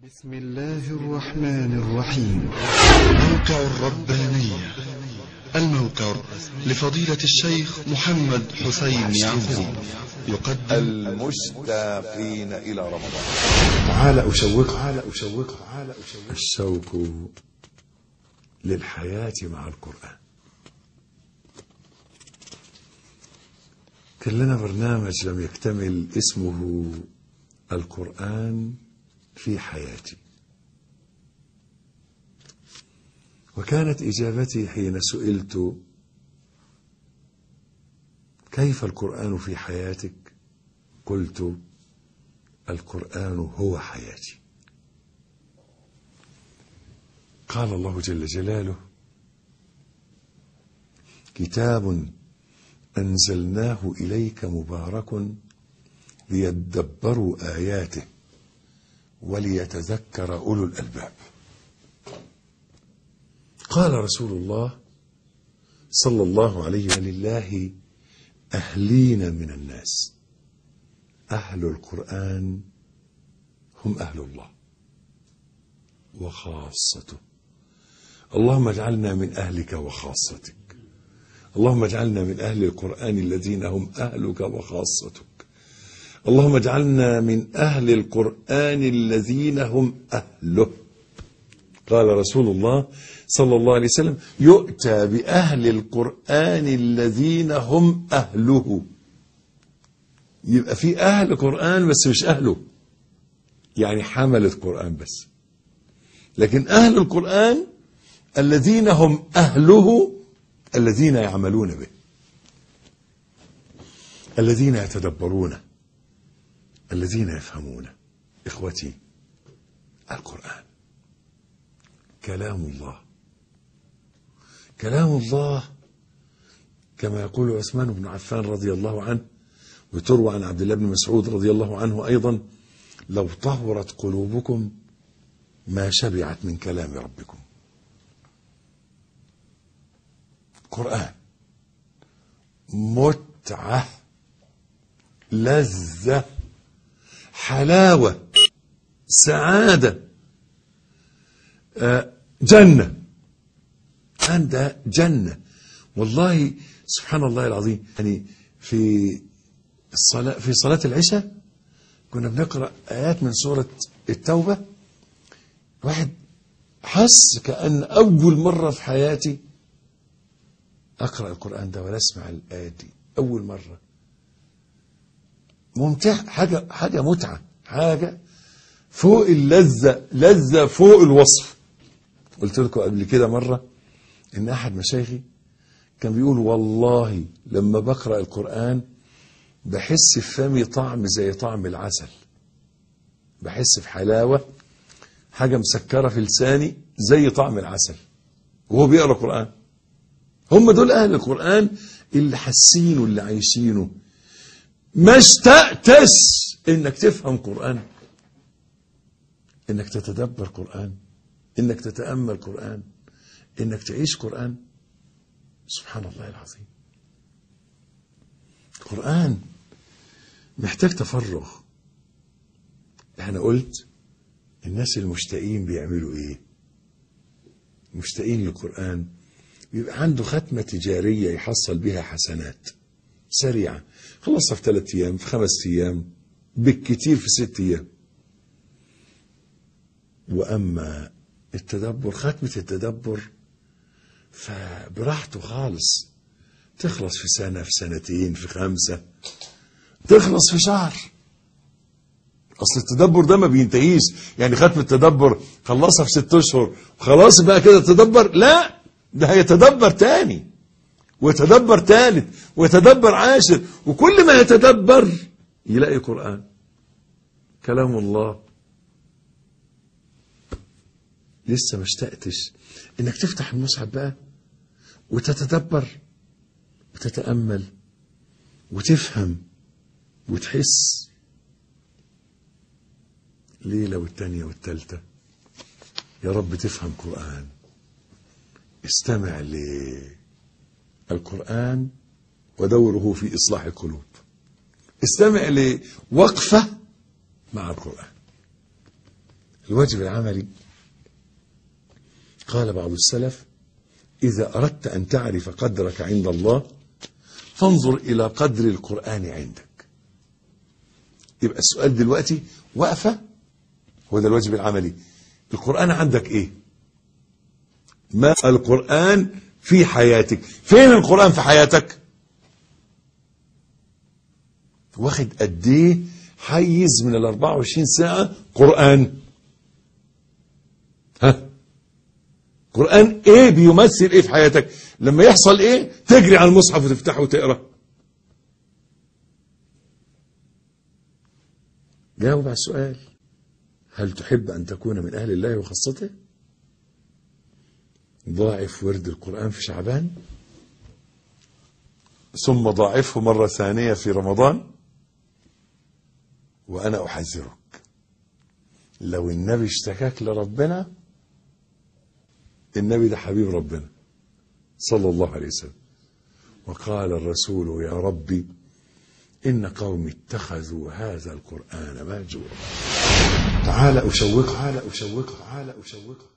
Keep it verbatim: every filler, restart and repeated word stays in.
بسم الله الرحمن الرحيم. موقع الربانية، الموقع لفضيلة الشيخ محمد حسين يعقوب، يقدم المشتاقين إلى رمضان. تعال أشوق تعال أشوق تعال أشوق الشوق للحياة مع القرآن. كان لنا برنامج لم يكتمل اسمه القرآن في حياتي، وكانت إجابتي حين سئلت كيف القرآن في حياتك؟ قلت القرآن هو حياتي. قال الله جل جلاله: كتاب أنزلناه إليك مبارك ليدبروا آياته وليتذكر أولو الألباب. قال رسول الله صلى الله عليه وسلم: لله أهلين من الناس، أهل القرآن هم أهل الله وخاصته. اللهم اجعلنا من أهلك وخاصتك، اللهم اجعلنا من أهل القرآن الذين هم أهلك وخاصتك، اللهم اجعلنا من أهل القرآن الذين هم أهله. قال رسول الله صلى الله عليه وسلم: يؤتى بأهل القرآن الذين هم أهله. يبقى في أهل قرآن بس مش أهله، يعني حملة قرآن بس، لكن أهل القرآن الذين هم أهله، الذين يعملون به، الذين يتدبرون، الذين يفهمون. إخوتي، القرآن كلام الله، كلام الله كما يقول عثمان بن عفان رضي الله عنه، وتروى عن عبد الله بن مسعود رضي الله عنه أيضا: لو طهرت قلوبكم ما شبعت من كلام ربكم. قرآن متعة، لذة، حلاوة، سعادة، آه جنة. عند جنة والله سبحان الله العظيم. يعني في الصلاة في صلاة العشاء كنا بنقرأ آيات من سورة التوبة، واحد حس كأن أول مرة في حياتي أقرأ القرآن ده ولا أسمع الآيات دي، أول مرة. ممتع، حاجة حاجة متعة، حاجة فوق اللذة، لذة فوق الوصف. قلت لكم قبل كده مرة إن أحد مشايخي كان بيقول: والله لما بقرأ القرآن بحس في فمي طعم زي طعم العسل، بحس في حلاوة، حاجة مسكرة في لساني زي طعم العسل وهو بيقرأ القرآن. هم دول أهل القرآن اللي حاسينه، اللي عايشينه. ما اشتقتش انك تفهم قرآن، انك تتدبر قرآن، انك تتأمل قرآن، انك تعيش قرآن؟ سبحان الله العظيم. القرآن محتاج تفرغ. انا قلت الناس المشتاقين بيعملوا ايه؟ مشتاقين للقرآن يبقى عنده ختمة تجارية يحصل بها حسنات سريعة، خلصها في ثلاث أيام، في خمس أيام، بالكتير في ست أيام. وأما التدبر، ختمة التدبر فبراحته خالص، تخلص في سنة، في سنتين، في خمسة، تخلص في شهر. أصل التدبر ده ما بينتهيش، يعني ختمة التدبر خلصها في ست أشهر خلاص بقى كده تدبر، لا، ده هيتدبر تاني ويتدبر ثالث ويتدبر عاشر، وكل ما يتدبر يلاقي قرآن، كلام الله. لسه ما اشتقتش انك تفتح المصحف بقى وتتدبر وتتأمل وتفهم وتحس؟ ليلة والتانية والتالتة يا رب تفهم قرآن. استمع للقرآن ودوره في إصلاح القلوب. استمع لوقفة مع القرآن. الواجب العملي، قال بعض السلف: إذا أردت أن تعرف قدرك عند الله فانظر إلى قدر القرآن عندك. يبقى السؤال دلوقتي وقفة، هو ده الواجب العملي. القرآن عندك إيه؟ ما القرآن في حياتك؟ فين القرآن في حياتك؟ واخد قد ايه حيز من ال أربعة وعشرين ساعة قرآن؟ ها؟ قرآن ايه بيمثل ايه في حياتك؟ لما يحصل ايه تجري على المصحف وتفتحه وتقرأ. جاوب على السؤال: هل تحب أن تكون من أهل الله وخاصته؟ ضاعف ورد القرآن في شعبان، ثم ضاعفه مرة ثانية في رمضان. وأنا أحذرك، لو النبي اشتكاك لربنا، النبي ده حبيب ربنا صلى الله عليه وسلم، وقال الرسول: يا ربي إن قوم اتخذوا هذا القرآن مهجورا. تعال أشوقك تعال أشوقك تعال أشوقك